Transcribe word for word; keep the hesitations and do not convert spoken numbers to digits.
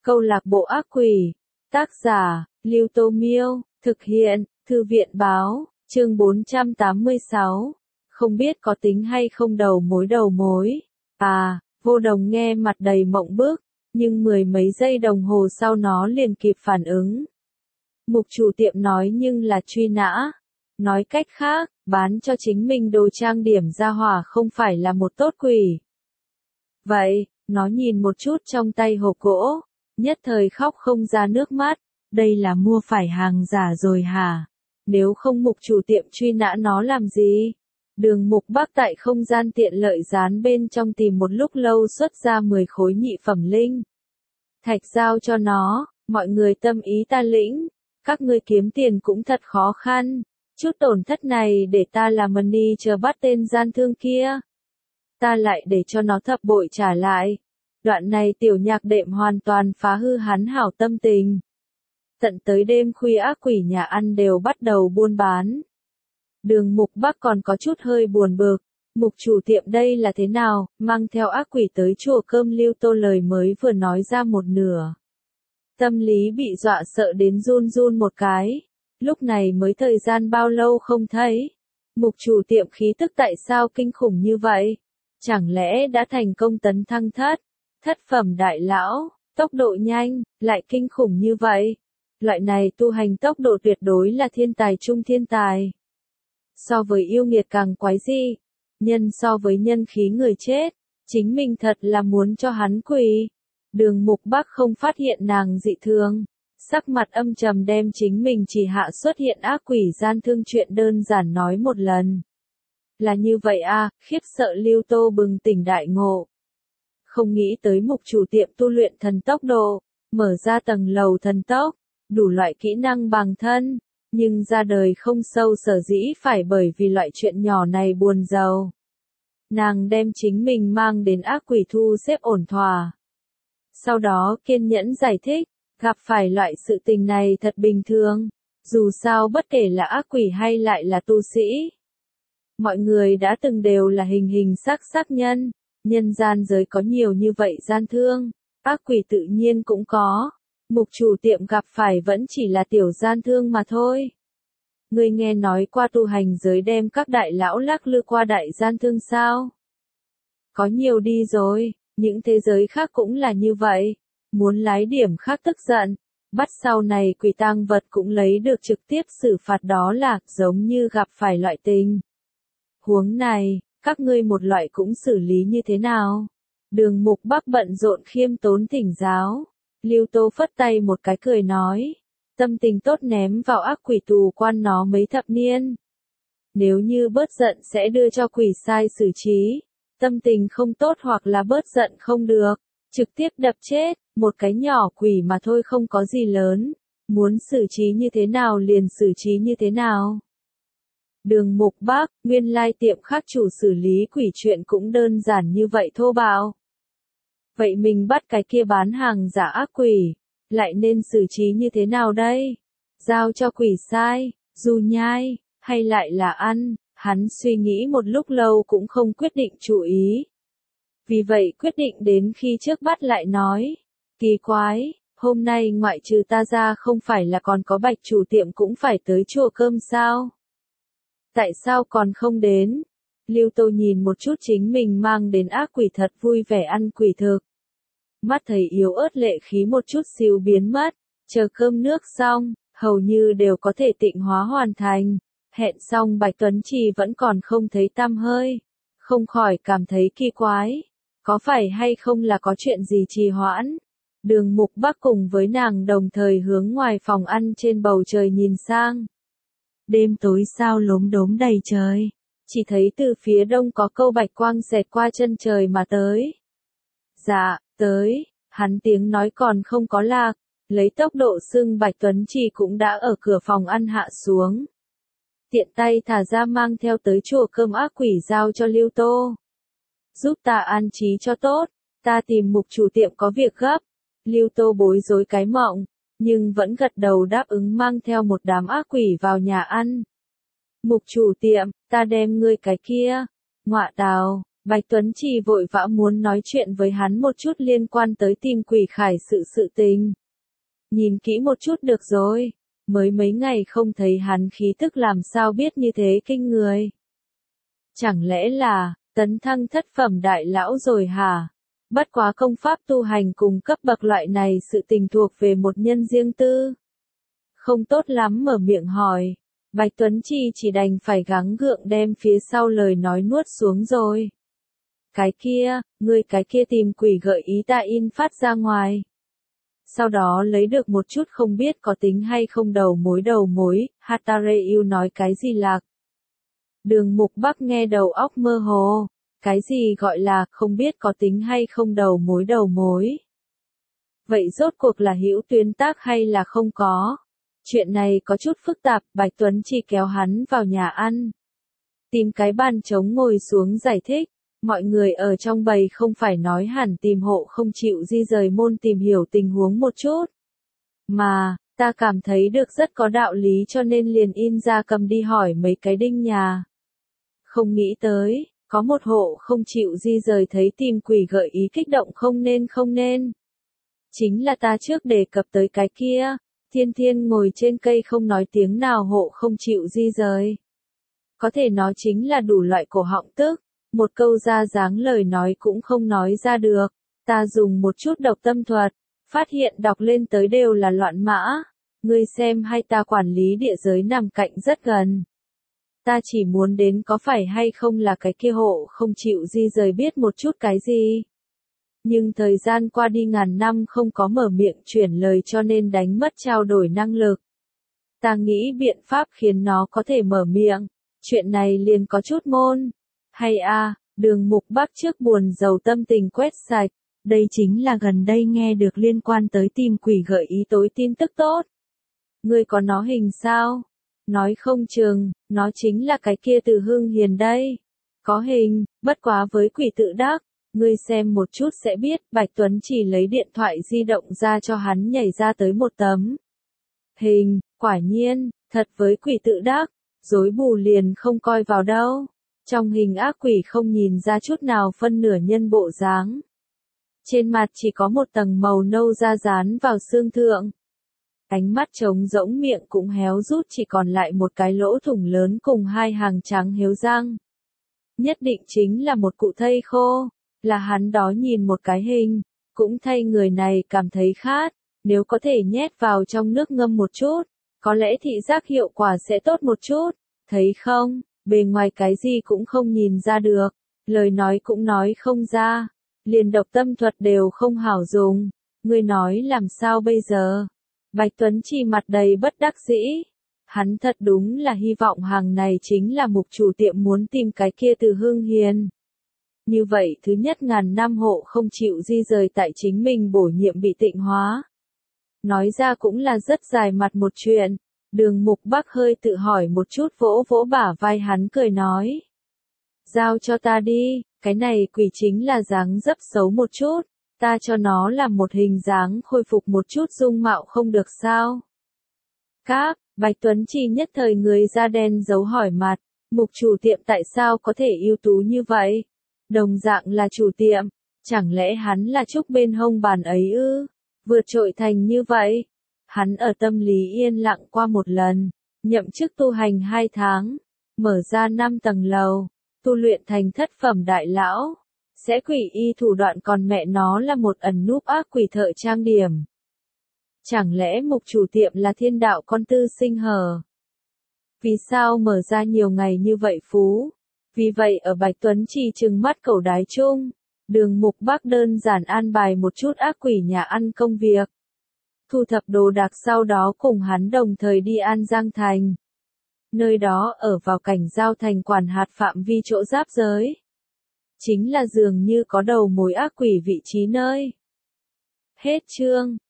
Câu lạc bộ ác quỷ. Tác giả, Lưu Tô Miêu. Thực hiện, Thư viện Báo. Chương bốn trăm tám mươi sáu. Không biết có tính hay không đầu mối đầu mối. À, Vô Đồng nghe mặt đầy mộng bức, nhưng mười mấy giây đồng hồ sau nó liền kịp phản ứng. Mục chủ tiệm nói nhưng là truy nã. Nói cách khác, bán cho chính mình đồ trang điểm ra hỏa không phải là một tốt quỷ. Vậy, nó nhìn một chút trong tay hộp gỗ, nhất thời khóc không ra nước mắt. Đây là mua phải hàng giả rồi hả? Nếu không mục chủ tiệm truy nã nó làm gì? Đường Mục Bắc tại không gian tiện lợi dán bên trong tìm một lúc lâu xuất ra mười khối nhị phẩm linh thạch giao cho nó, mọi người tâm ý ta lĩnh, các ngươi kiếm tiền cũng thật khó khăn, chút tổn thất này để ta làm money chờ bắt tên gian thương kia. Ta lại để cho nó thập bội trả lại. Đoạn này tiểu nhạc đệm hoàn toàn phá hư hắn hảo tâm tình. Tận tới đêm khuya ác quỷ nhà ăn đều bắt đầu buôn bán. Đường Mục Bắc còn có chút hơi buồn bực, mục chủ tiệm đây là thế nào, mang theo ác quỷ tới chùa cơm Lưu Tô lời mới vừa nói ra một nửa. Tâm lý bị dọa sợ đến run run một cái, lúc này mới thời gian bao lâu không thấy. Mục chủ tiệm khí tức tại sao kinh khủng như vậy? Chẳng lẽ đã thành công tấn thăng thất, thất phẩm đại lão, tốc độ nhanh, lại kinh khủng như vậy? Loại này tu hành tốc độ tuyệt đối là thiên tài trung thiên tài. So với yêu nghiệt càng quái dị, nhân so với nhân khí người chết, chính mình thật là muốn cho hắn quỳ. Đường Mục Bắc không phát hiện nàng dị thường, sắc mặt âm trầm đem chính mình chỉ hạ xuất hiện ác quỷ gian thương chuyện đơn giản nói một lần. Là như vậy à, khiếp sợ Lưu Tô bừng tỉnh đại ngộ. Không nghĩ tới mục chủ tiệm tu luyện thần tốc độ, mở ra tầng lầu thần tốc, đủ loại kỹ năng bằng thân, nhưng ra đời không sâu sở dĩ phải bởi vì loại chuyện nhỏ này buồn giàu. Nàng đem chính mình mang đến ác quỷ thu xếp ổn thỏa. Sau đó kiên nhẫn giải thích, gặp phải loại sự tình này thật bình thường, dù sao bất kể là ác quỷ hay lại là tu sĩ. Mọi người đã từng đều là hình hình sắc sắc nhân, nhân gian giới có nhiều như vậy gian thương, ác quỷ tự nhiên cũng có. Mục chủ tiệm gặp phải vẫn chỉ là tiểu gian thương mà thôi. Ngươi nghe nói qua tu hành giới đem các đại lão lắc lư qua đại gian thương sao? Có nhiều đi rồi, những thế giới khác cũng là như vậy. Muốn lái điểm khác tức giận, bắt sau này quỷ tang vật cũng lấy được trực tiếp xử phạt đó là giống như gặp phải loại tình huống này, các ngươi một loại cũng xử lý như thế nào? Đường Mục Bắc bận rộn khiêm tốn thỉnh giáo. Lưu Tô phất tay một cái cười nói, tâm tình tốt ném vào ác quỷ tù quan nó mấy thập niên. Nếu như bớt giận sẽ đưa cho quỷ sai xử trí, tâm tình không tốt hoặc là bớt giận không được, trực tiếp đập chết, một cái nhỏ quỷ mà thôi không có gì lớn, muốn xử trí như thế nào liền xử trí như thế nào. Đường Mục Bắc, nguyên lai tiệm khác chủ xử lý quỷ chuyện cũng đơn giản như vậy thô bạo. Vậy mình bắt cái kia bán hàng giả ác quỷ, lại nên xử trí như thế nào đây? Giao cho quỷ sai, dù nhai, hay lại là ăn? Hắn suy nghĩ một lúc lâu cũng không quyết định chủ ý. Vì vậy quyết định đến khi trước bắt lại nói. Kỳ quái, hôm nay ngoại trừ ta ra không phải là còn có Bạch chủ tiệm cũng phải tới chùa cơm sao? Tại sao còn không đến? Lưu Tô nhìn một chút chính mình mang đến ác quỷ thật vui vẻ ăn quỷ thực. Mắt thấy yếu ớt lệ khí một chút xíu biến mất, chờ cơm nước xong, hầu như đều có thể tịnh hóa hoàn thành. Hẹn xong Bạch Tuấn Trì vẫn còn không thấy tăm hơi. Không khỏi cảm thấy kỳ quái. Có phải hay không là có chuyện gì trì hoãn? Đường Mục Bắc cùng với nàng đồng thời hướng ngoài phòng ăn trên bầu trời nhìn sang. Đêm tối sao lốm đốm đầy trời. Chỉ thấy từ phía đông có câu bạch quang xẹt qua chân trời mà tới. Dạ, tới, hắn tiếng nói còn không có lạc, lấy tốc độ sưng Bạch Tuấn Trì cũng đã ở cửa phòng ăn hạ xuống. Tiện tay thả ra mang theo tới chùa cơm ác quỷ giao cho Lưu Tô. Giúp ta an trí cho tốt, ta tìm mục chủ tiệm có việc gấp. Lưu Tô bối rối cái mộng, nhưng vẫn gật đầu đáp ứng mang theo một đám ác quỷ vào nhà ăn. Mục chủ tiệm, ta đem ngươi cái kia. Ngọa tào, Bạch Tuấn Trì vội vã muốn nói chuyện với hắn một chút liên quan tới tìm quỷ khải sự sự tình. Nhìn kỹ một chút được rồi, mới mấy ngày không thấy hắn khí tức làm sao biết như thế kinh người. Chẳng lẽ là, tấn thăng thất phẩm đại lão rồi hả? Bất quá công pháp tu hành cùng cấp bậc loại này sự tình thuộc về một nhân riêng tư. Không tốt lắm mở miệng hỏi, Bạch Tuấn Trì chỉ đành phải gắng gượng đem phía sau lời nói nuốt xuống rồi. Cái kia, ngươi cái kia tìm quỷ gợi ý ta in phát ra ngoài. Sau đó lấy được một chút không biết có tính hay không đầu mối đầu mối, Hatareu nói cái gì lạc. Đường Mục Bắc nghe đầu óc mơ hồ, cái gì gọi là không biết có tính hay không đầu mối đầu mối. Vậy rốt cuộc là hữu tuyến tác hay là không có? Chuyện này có chút phức tạp, Bạch Tuấn chỉ kéo hắn vào nhà ăn. Tìm cái bàn trống ngồi xuống giải thích. Mọi người ở trong bầy không phải nói hẳn tìm hộ không chịu di rời môn tìm hiểu tình huống một chút. Mà, ta cảm thấy được rất có đạo lý cho nên liền in ra cầm đi hỏi mấy cái đinh nhà. Không nghĩ tới, có một hộ không chịu di rời thấy tìm quỷ gợi ý kích động không nên không nên. Chính là ta trước đề cập tới cái kia, thiên thiên ngồi trên cây không nói tiếng nào hộ không chịu di rời. Có thể nói chính là đủ loại cổ họng tức. Một câu ra dáng lời nói cũng không nói ra được, ta dùng một chút độc tâm thuật, phát hiện đọc lên tới đều là loạn mã, ngươi xem hay ta quản lý địa giới nằm cạnh rất gần. Ta chỉ muốn đến có phải hay không là cái kia hộ không chịu di rời biết một chút cái gì. Nhưng thời gian qua đi ngàn năm không có mở miệng chuyển lời cho nên đánh mất trao đổi năng lực. Ta nghĩ biện pháp khiến nó có thể mở miệng, chuyện này liền có chút môn. Hay a, à, Đường Mục Bắc trước buồn giàu tâm tình quét sạch, đây chính là gần đây nghe được liên quan tới tìm quỷ gợi ý tối tin tức tốt. Ngươi có nó hình sao? Nói không chừng, nó chính là cái kia Từ Hưng Hiền đây. Có hình, bất quá với quỷ tự đắc, ngươi xem một chút sẽ biết, Bạch Tuấn chỉ lấy điện thoại di động ra cho hắn nhảy ra tới một tấm. Hình, quả nhiên, thật với quỷ tự đắc, dối bù liền không coi vào đâu. Trong hình ác quỷ không nhìn ra chút nào phân nửa nhân bộ dáng. Trên mặt chỉ có một tầng màu nâu da dán vào xương thượng. Ánh mắt trống rỗng miệng cũng héo rút chỉ còn lại một cái lỗ thủng lớn cùng hai hàng trắng héo răng. Nhất định chính là một cụ thây khô, là hắn đó nhìn một cái hình, cũng thay người này cảm thấy khát, nếu có thể nhét vào trong nước ngâm một chút, có lẽ thị giác hiệu quả sẽ tốt một chút, thấy không? Bề ngoài cái gì cũng không nhìn ra được, lời nói cũng nói không ra, liền độc tâm thuật đều không hảo dùng, ngươi nói làm sao bây giờ? Bạch Tuấn chỉ mặt đầy bất đắc dĩ, hắn thật đúng là hy vọng hàng này chính là mục chủ tiệm muốn tìm cái kia Từ Hưng Hiền. Như vậy thứ nhất ngàn năm hộ không chịu di rời tại chính mình bổ nhiệm bị tịnh hóa. Nói ra cũng là rất dài mặt một chuyện. Đường Mục Bắc hơi tự hỏi một chút vỗ vỗ bả vai hắn cười nói. Giao cho ta đi, cái này quỷ chính là dáng dấp xấu một chút, ta cho nó làm một hình dáng khôi phục một chút dung mạo không được sao. Các, Bạch Tuấn Chi nhất thời người da đen giấu hỏi mặt, mục chủ tiệm tại sao có thể ưu tú như vậy? Đồng dạng là chủ tiệm, chẳng lẽ hắn là trúc bên hông bàn ấy ư? Vượt trội thành như vậy. Hắn ở tâm lý yên lặng qua một lần, nhậm chức tu hành hai tháng, mở ra năm tầng lầu, tu luyện thành thất phẩm đại lão, sẽ quỷ y thủ đoạn còn mẹ nó là một ẩn núp ác quỷ thợ trang điểm. Chẳng lẽ mục chủ tiệm là thiên đạo con tư sinh hờ? Vì sao mở ra nhiều ngày như vậy phú? Vì vậy ở Bạch Tuấn chỉ trừng mắt cẩu đái chung, Đường Mục Bắc đơn giản an bài một chút ác quỷ nhà ăn công việc. Thu thập đồ đạc sau đó cùng hắn đồng thời đi An Giang Thành. Nơi đó ở vào cảnh giao thành quản hạt phạm vi chỗ giáp giới. Chính là dường như có đầu mối ác quỷ vị trí nơi. Hết chương.